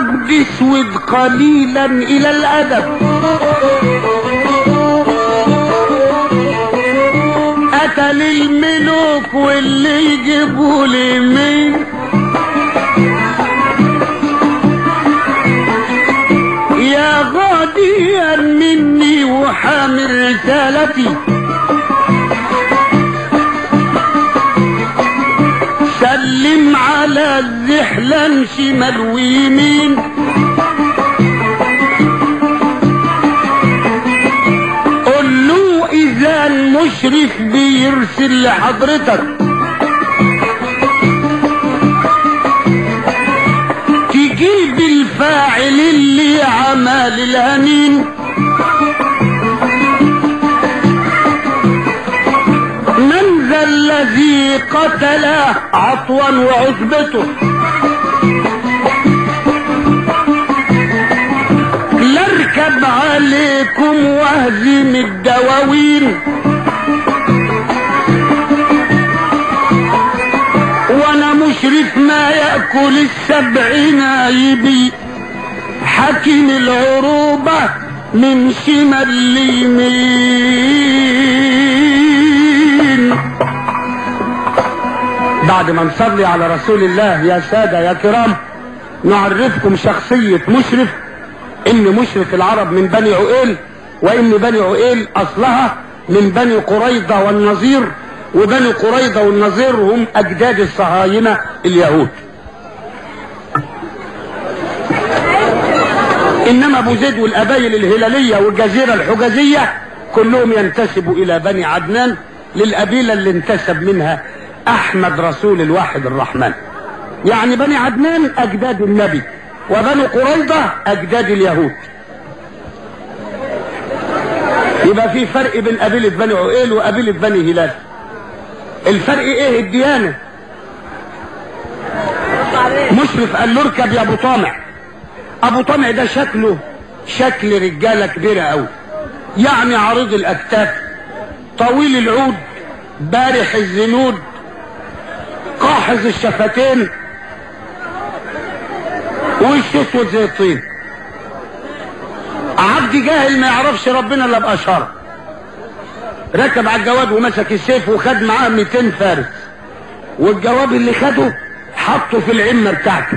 العقد اسود قليلا الى الادب، قتل الملوك واللي يجيبوا لي مين؟ يا غاديا مني وحامل رسالتي، سلم على الزحلان شمال ويمين، قل له اذا المشرف بيرسل لحضرتك تجيب الفاعل اللي عمل الهنين، من ذا الذي قتل عطوا وعصبته، لاركب عليكم واهزم الدواوين، وانا مشرف ما يأكل السبع نايبي، حكم العروبة من شمال اليمين. بعد ما نصلي على رسول الله يا سادة يا كرام، نعرفكم شخصية مشرف. ان مشرف العرب من بني عقيل، وان بني عقيل اصلها من بني قريظة والنظير، وبني قريظة والنظير هم اجداد الصهاينة اليهود. انما ابو زيد والقبائل الهلالية والجزيرة الحجازية كلهم ينتسبوا الى بني عدنان، للقبيلة اللي انتسب منها احمد رسول الواحد الرحمن. يعني بني عدنان اجداد النبي، وبني قريظة اجداد اليهود. يبقى في فرق بين قبيلة بني عقيل وقبيلة بني هلال. الفرق ايه؟ الديانة. مشرف قال له اركب يا ابو طامع. ابو طامع ده شكله شكل رجالة كبيرة قوي، يعني عريض الاكتاف، طويل العود، بارح الزنود، قاحظ الشفتين، وش اسود زي الطين. عبد جاهل ما يعرفش ربنا الا باشاره. ركب على الجواد ومسك السيف وخد معاه 200 فارس، والجواب اللي خده حطه في العمه بتاعته،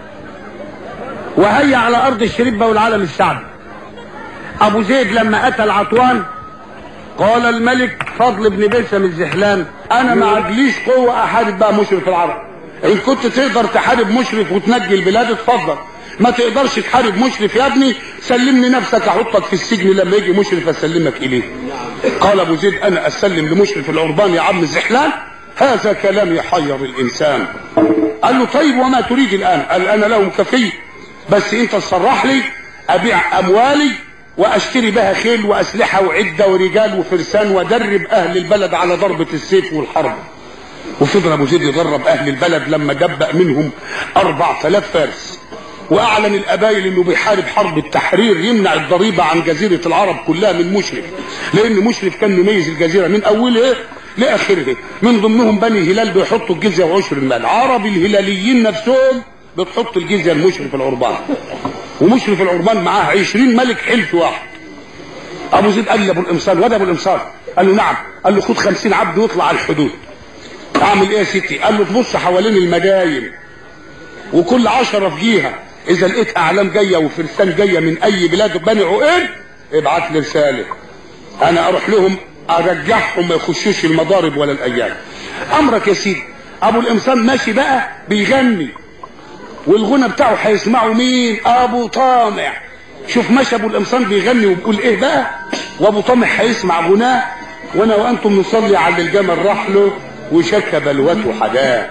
وهيا على ارض الشريبه والعالم السعدي. ابو زيد لما قتل عطوان قال الملك فضل بن بلسم الزحلان انا ما عنديش قوه احارب بقى مشرف العرب، ان كنت تقدر تحارب مشرف وتنجي البلاد اتفضل، ما تقدرش تحارب مشرف يا ابني سلمني نفسك احطك في السجن لما يجي مشرف اسلمك اليه. قال ابو زيد انا اسلم لمشرف العربان يا عم الزحلان؟ هذا كلام يحير الانسان. قال له طيب وما تريد الان؟ قال انا لهم كفي، بس انت تصرح لي ابيع اموالي واشتري بها خيل واسلحه وعده ورجال وفرسان وادرب اهل البلد على ضربه السيف والحرب. وفضل ابو زيد يدرب اهل البلد لما دبق منهم 4000 فارس، واعلن القبائل انه بيحارب حرب التحرير يمنع الضريبه عن جزيره العرب كلها من مشرف، لان مشرف كان مميز الجزيره من اولها لاخرها. من ضمنهم بني هلال بيحطوا الجزيه وعشر المال، عرب الهلاليين نفسهم بتحط الجزيه لمشرف العربان، ومشرف العربان معاه 20 ملك حلف واحد. ابو زيد قال لابو الامصار وده ابو الامصار، قال له نعم. قال له خد 50 عبد واطلع على الحدود. اعمل ايه يا ستي؟ قال له تبص حوالين المداين وكل 10 في جهه، اذا لقيت اعلام جايه وفرسان جايه من اي بلاد بني عقيل ابعت لي رساله، انا اروح لهم ارجعهم ما يخشوش المضارب ولا الايام. امرك يا سيدي. ابو الامصار ماشي بقى بيغني، والغنى بتاعه هيسمعه مين؟ ابو طامع. شوف ماشي ابو الامصار بيغني وبيقول ايه بقى، وابو طامع هيسمع غناه، وانا وانتم نصلي على الجمل رحله وشك بلوته حداه.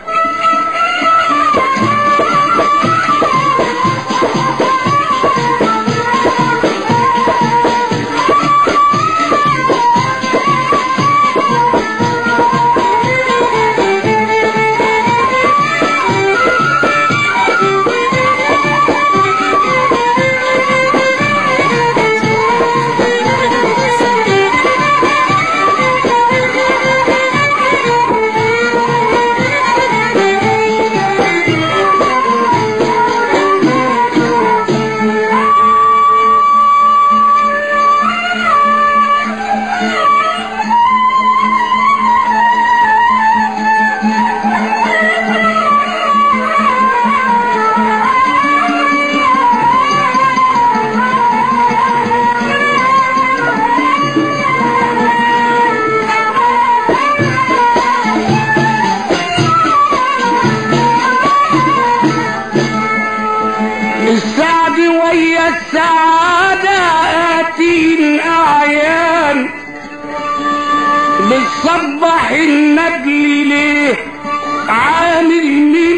صبح النبل ليه عامل من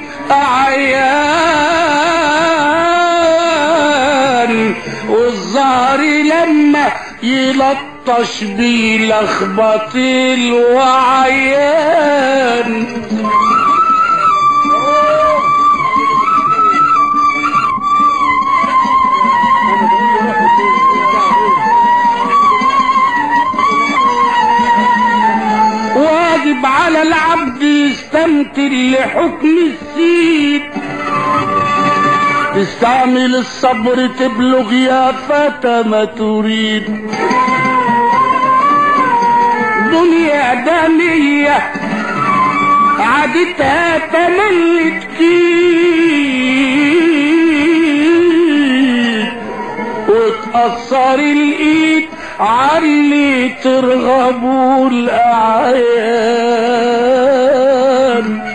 الاعيان، والظهر لما يلطش بيلخبط الوعيان. واجب على العبد يستمثل لحكم السيد، تستعمل الصبر تبلغ يا فتى ما تريد. دنيا دنية عادتها تملي تكيد، وتأثر الايد عاللي ترغبوا الاعيان.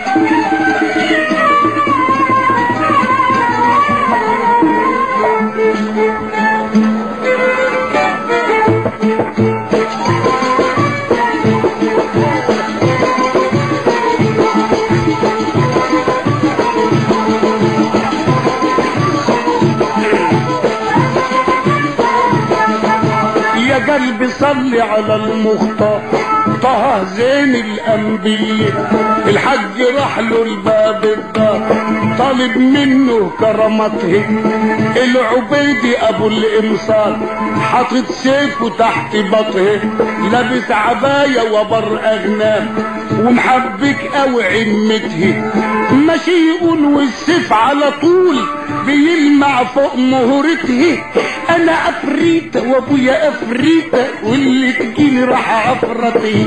قلبي صلي على المختار طه زين الانبياء، الحج راح له الباب الدار طالب منه كرامته، العبيدي ابو الامصار حاطط سيفه تحت بطه، لابس عبايه وبر اغنام ومحبك قوي عمته، ماشي يقول والسيف على طول بيلمع فوق مهرته. انا افريته وابويا افريته واللي تجيني راح عفرتي.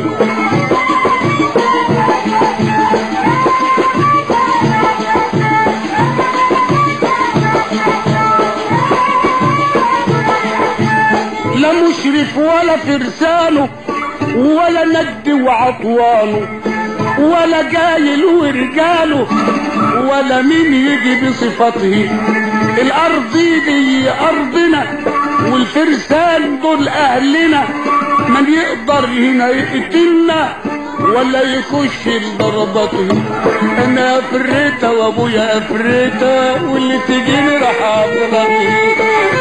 لا مشرف ولا فرسانه ولا ند وعطوانه ولا جايل ورجاله ولا مين يجي بصفته. الارض دي ارضنا والفرسان دول اهلنا، من يقدر هنا يقتلنا ولا يخش لضربته. انا افريته وابويا افريته واللي تجيني راح اضربه.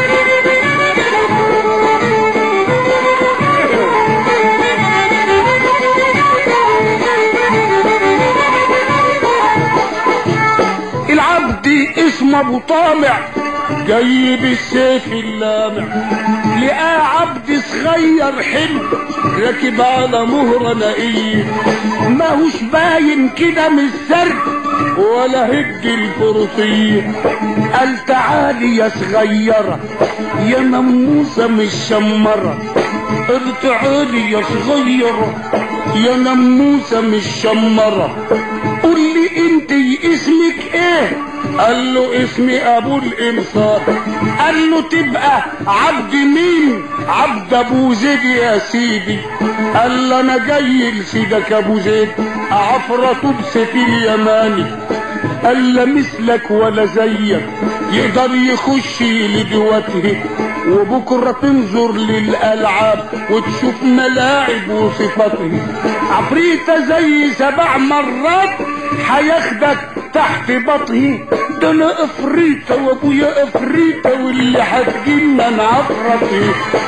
اسمه ابو طامع جاي بالسيف اللامع، لقاه عبد صغير حلو راكب على مهرة نقية، ماهوش باين كده من السرد ولا هج الفرطية. قال تعالي يا صغيرة يا نموسة مش شمرة، ارتعالي يا صغيرة يا نموسة مش شمرة، قولي انت اسمك ايه؟ قال له اسمي ابو الامصار. قال له تبقى عبد مين؟ عبد ابو زيد يا سيدي. قال له انا جاي لسيدك ابو زيد عفرته بسيف اليماني، قال لا مثلك ولا زيك يقدر يخش لجوته، وبكره تنظر للالعاب وتشوف ملاعب وصفاته. عفريته زي 7 مرات هياخدك تحت بطه، ده انا افريته وابويا افريته واللي هتجينا من عفرته.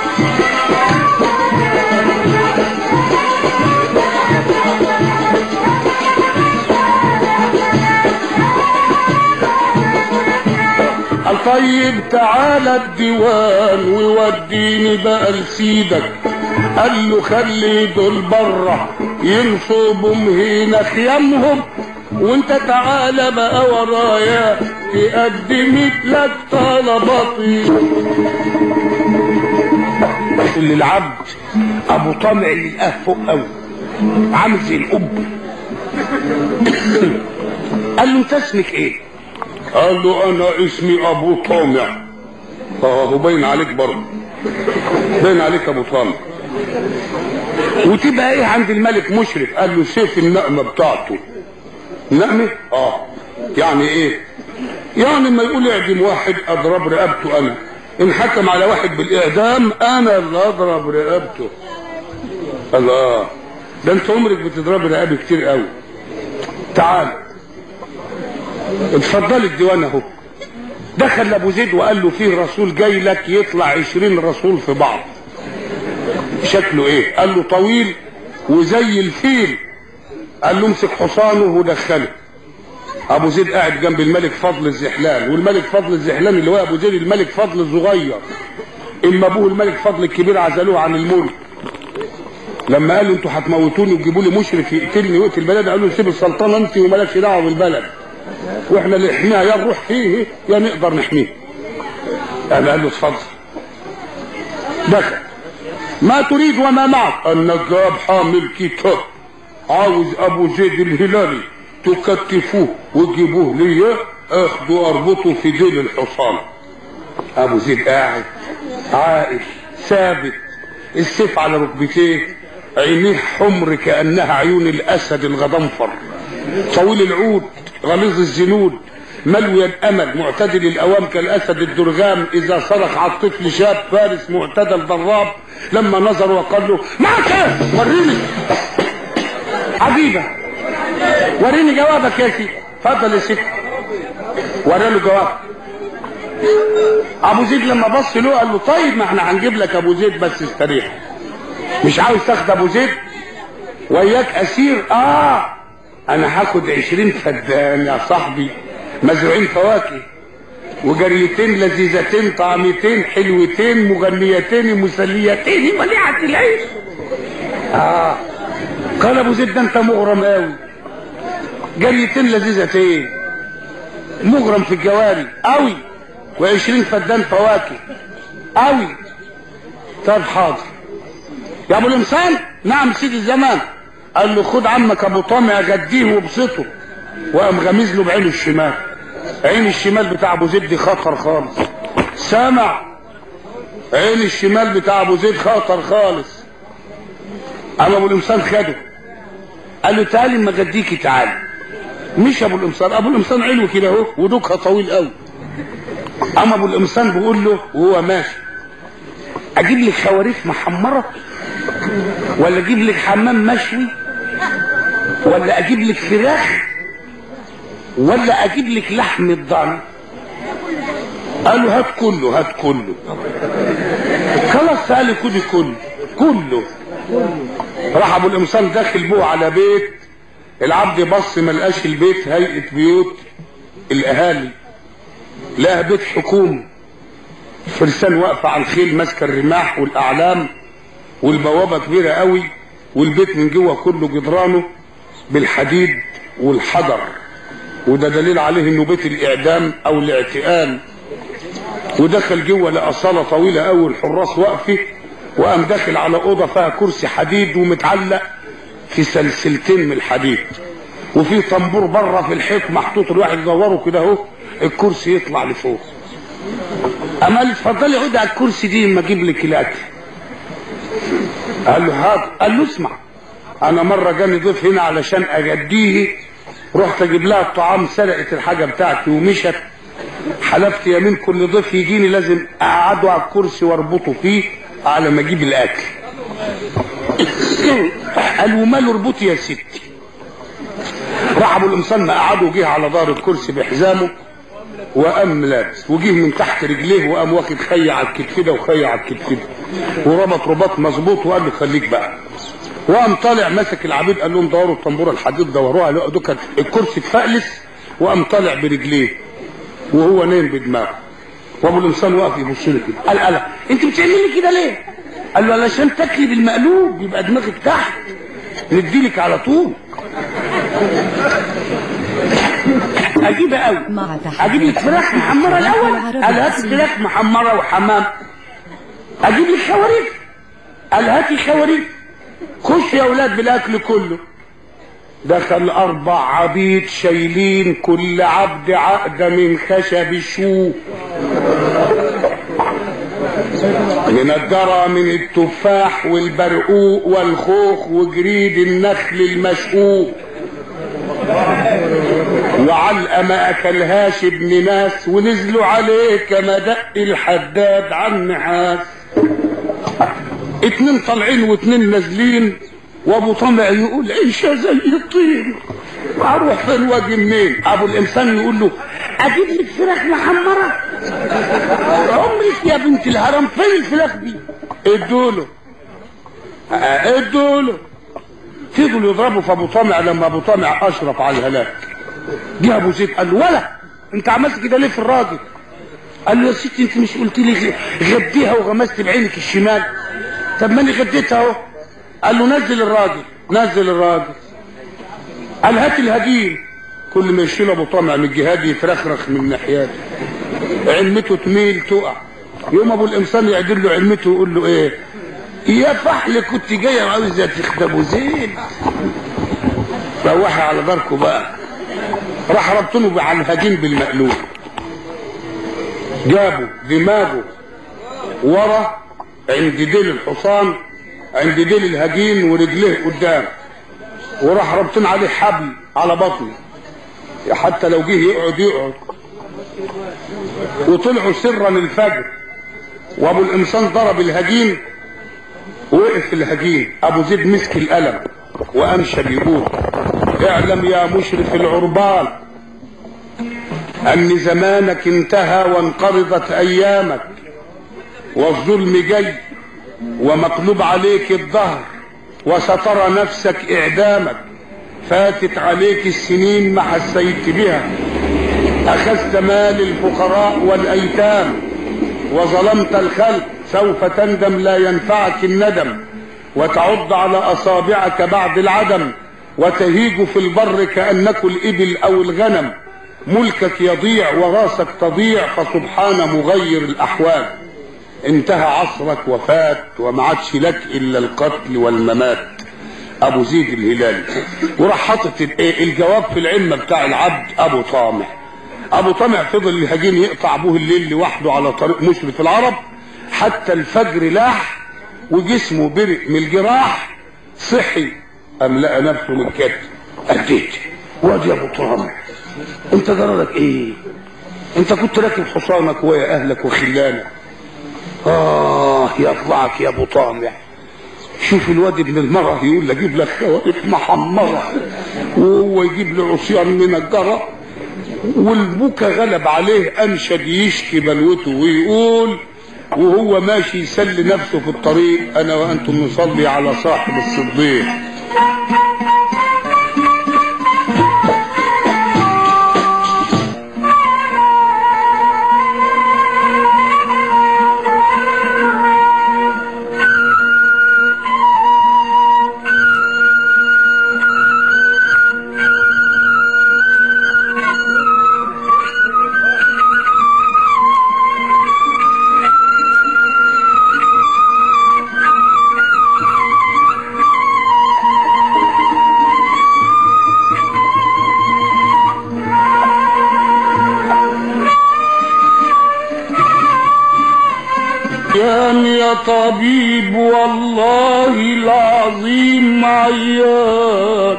طيب تعالى الديوان ووديني بقى لسيدك. قال له خلي دول بره ينصبهم هنا خيامهم، وانت تعالى بقى ورايا تقدمت لك طلباتي. اللي العبد ابو طامع اللي لقاه فوق قوي عامل زي الاب. قال له انت اسمك ايه؟ قال له انا اسمي ابو طامع. هو باين عليك برضه، باين عليك ابو طامع. وتبقى ايه عند الملك مشرف؟ قال له سيف النقمه بتاعته. نقمه؟ يعني ايه؟ يعني ما يقول اعدم واحد اضرب رقبته انا، ان حكم على واحد بالاعدام انا اللي اضرب رقبته. الله، ده انت عمرك بتضربي رقابي كتير قوي. تعال اتفضل الديوان اهو. دخل ابو زيد وقال له فيه رسول جاي لك يطلع 20 رسول في بعض. شكله ايه؟ قال له طويل وزي الفيل. قال له امسك حصانه ودخله. ابو زيد قاعد جنب الملك فضل الزحلان، والملك فضل الزحلان اللي هو ابو زيد الملك فضل الصغير. اما ابوه الملك فضل الكبير عزلوه عن الملك. لما قالوا انتوا هتموتوني وتجيبوا لي مشرف يقتلني ويقتل البلد، قالوا سيب السلطنه انت ومالكش دعوه بالبلد، واحنا اللي نحميها، يا نروح فيه يا نقدر نحميه. قال له اتفضل. دخل. ما تريد وما معك؟ النجاب حامل كتاب، عاوز ابو زيد الهلالي تكتفوه وتجيبوه ليا، اخده اربطه في ديل الحصان. ابو زيد قاعد عائش ثابت، السيف على ركبتيه، عينيه حمر كانها عيون الاسد الغضنفر، طويل العود غليظ الزنود، ملوي الامل، معتدل الاوام كالاسد الدرغام، اذا صرخ على الطفل شاب فارس معتدل ضراب. لما نظر وقال له معك وريني عجيبه، وريني جوابك يا سيدي. اتفضل يا سيدي. وريله جواب. ابو زيد لما بص له قال له طيب ما احنا هنجيب لك ابو زيد بس استريح. مش عاوز تاخد ابو زيد وياك اسير؟ انا هاخد 20 فدان يا صاحبي، مزروعين فواكه وجريتين لذيذتين طعمتين حلوتين مغنيتين مسليتين مليعة العيش. قال ابو زيد ده انت مغرم قوي. جريتين لذيذتين، مغرم في الجواري قوي، و20 فدان فواكه قوي. طب حاضر يا ابو الانسان. نعم سيد الزمان. قال له خد عمك ابو طامع غديه وابسطه. وقام غمز له بعينه الشمال. عين الشمال بتاع ابو زيد دي خطر خالص. سامع؟ عين الشمال بتاع ابو زيد خطر خالص. قام ابو الانسان خده. قال له تعالي اما غديكي تعالي. مش ابو الانسان، ابو الانسان عينه كده اهو ودوكها طويل قوي. قام ابو الانسان بيقول له وهو ماشي اجيب لك خواريف محمره ولا اجيب لك حمام مشوي ولا اجيب لك فراخ ولا اجيب لك لحم الضان؟ قال له هات كله هات كله. خلاص قال لي كله. راح ابو الانسان داخل بوه على بيت. العبد بص ما لقاش البيت هيئه بيوت الاهالي، لقى بيت حكومه، فرسان واقفه على الخيل ماسكه الرماح والاعلام، والبوابه كبيره قوي، والبيت من جوه كله جدرانه بالحديد والحجر، وده دليل عليه انه بيت الاعدام او الاعتقال. ودخل جوه لقى صاله طويله قوي الحراس واقفه، وقام داخل على اوضه فيها كرسي حديد ومتعلق في سلسلتين من الحديد، وفي طنبور بره في الحيط محطوط، الواحد يدوره كده اهو الكرسي يطلع لفوق. قام قال اتفضلي اقعدي على الكرسي دي اما اجيب لك الاكل. قال له حاضر. قال له اسمع، انا مره جاني ضيف هنا علشان اجديه، رحت اجيب لها الطعام، سرقت الحاجه بتاعتي ومشت. حلفت يمين كل ضيف يجيني لازم اقعده على الكرسي واربطه فيه على ما اجيب الاكل. قال وماله اربطي يا ستي. راح ابو الانسان قعده وجه على ظهر الكرسي بحزامه وقام لابس، وجه من تحت رجليه وقام واخد خي على الكتف ده وخي على الكتف ده، وربط رباط مظبوط وقال له خليك بقى. وقام طالع ماسك العبيد قال لهم دوروا الطنبوره الحديد، دوروها لقوا دوكا الكرسي اتفقلس، وقام طالع برجليه وهو نايم بدماغه. وابو الانسان واقف يبص له كده. قال الا انت بتعملي كده ليه؟ قال له علشان تاكلي بالمقلوب يبقى دماغك تحت، نديلك على طول. اجيب قوي، اجيب لك فراخ محمره الاول؟ قال هات فراخ محمره وحمام. اجيب لك خواريف؟ قال هاتي خواريف. خش يا اولاد بالاكل كله. دخل 4 عبيد شايلين كل عبد عقده من خشب الشوك، منجرة من التفاح والبرقوق والخوخ وجريد النخل المشقوق، وعلقة ما اكلهاش ابن ناس، ونزلوا عليه كما دق الحداد عن نحاس. 2 طالعين و2 نازلين، وابو طمع يقول عيشه زي الطين، اروح فين واجي منين؟ ابو الانسان يقول له اجيب لك فراخ محمره؟ عمرك يا بنت الهرم فين الفراخ دي؟ ادوله فضلوا يضربوا في ابو طمع لما ابو طمع اشرف على الهلاك. جه ابو زيد قال له ولا انت عملت كده ليه في الراجل؟ قال له يا ستي انت مش قلت لي غديها وغمست بعينك الشمال؟ طب ما انا غديتها اهو. قال له نزل الراجل. قال هات الهجين. كل ما يشيل ابو طمع من الجهاد يترخرخ من ناحيته، علمته تميل تقع. يوم ابو الانسان يعدل له علمته ويقول له ايه يا فحل كنت جايه عاوزه تخدموا زين، روحي على داركم بقى. راح ربطنه على الهجين بالمقلوب، جابوا دماغه ورا عند ديل الحصان، عند ديل الهجين، ورجليه قدام، وراح ربطن عليه حبل على بطنه حتى لو جه يقعد. وطلعوا سرا الفجر، وابو الانسان ضرب الهجين، وقف الهجين. ابو زيد مسك القلم وانشد يقول اعلم يا مشرف العربان ان زمانك انتهى وانقرضت ايامك، والظلم جاي ومقلوب عليك الظهر، وسترى نفسك اعدامك. فاتت عليك السنين ما حسيت بها، اخذت مال الفقراء والايتام وظلمت الخلق، سوف تندم لا ينفعك الندم، وتعض على اصابعك بعد العدم، وتهيج في البر كأنك الابل او الغنم. ملكك يضيع وراسك تضيع، فسبحان مغير الاحوال. انتهى عصرك وفات، وما عادش لك الا القتل والممات. ابو زيد الهلالي. وراح حاطط الجواب في العمه بتاع العبد ابو طامع. ابو طامع فضل الهجين يقطع ابوه الليل لوحده على طريق مشرف العرب حتى الفجر لاح، وجسمه برق من الجراح. صحي ام لقى نفسه من كده. اديت وادي ابو طامع انت جرالك ايه؟ انت كنت راكب حصانك ويا اهلك وخلانك. يطلعك يا ابو طامع. شوف الواد ابن المرأة يقول اجيب لك خوارف محمرة، وهو يجيب له عصيان من الجرة. والبكا غلب عليه، انشد يشكي بلوته ويقول وهو ماشي يسلي نفسه في الطريق انا وانتم نصلي على صاحب الصديق. يا طبيب والله العظيم عيان،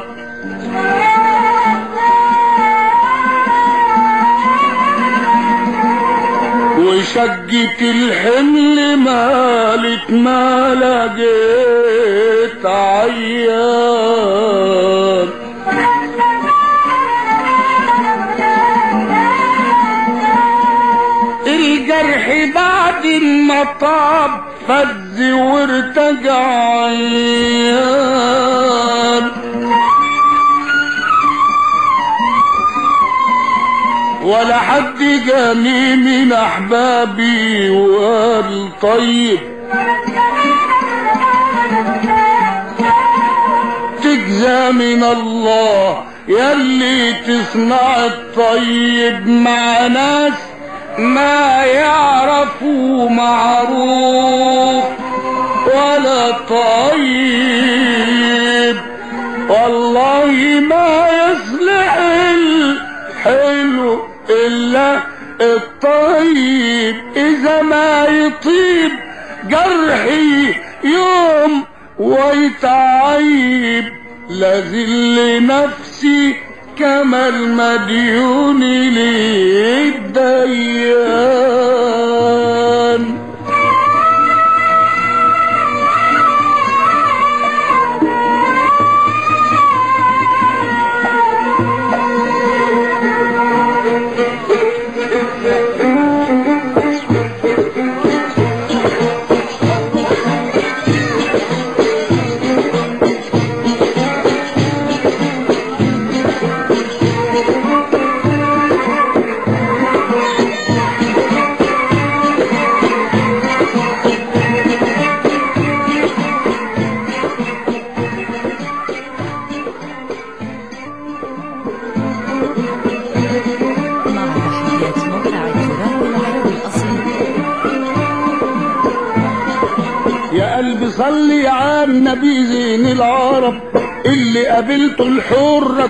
وشقة الحمل مالت ما لقيت عيان. الجرح بعد المطاب فز وارتجع عيان، ولا حد جاني من احبابي وقال طيب تجزى من الله يلي تصنع الطيب مع ناس ما يعرفوا معروف ولا طيب. والله ما يصلح الحلو الا الطيب، اذا ما يطيب جرحي يوم ويتعيب. لذل نفسي كما المديون للديان. قلبي صلي على النبي زين العرب اللي قابلته الحرة